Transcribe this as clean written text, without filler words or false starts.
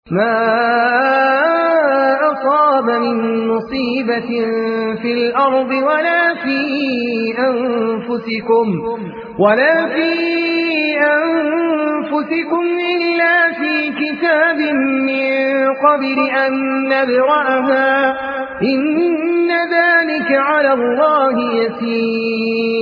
ما أصاب من مصيبة في الأرض ولا في أنفسكم إلا في كتاب من قبل أن نبرأها إن ذلك على الله يسير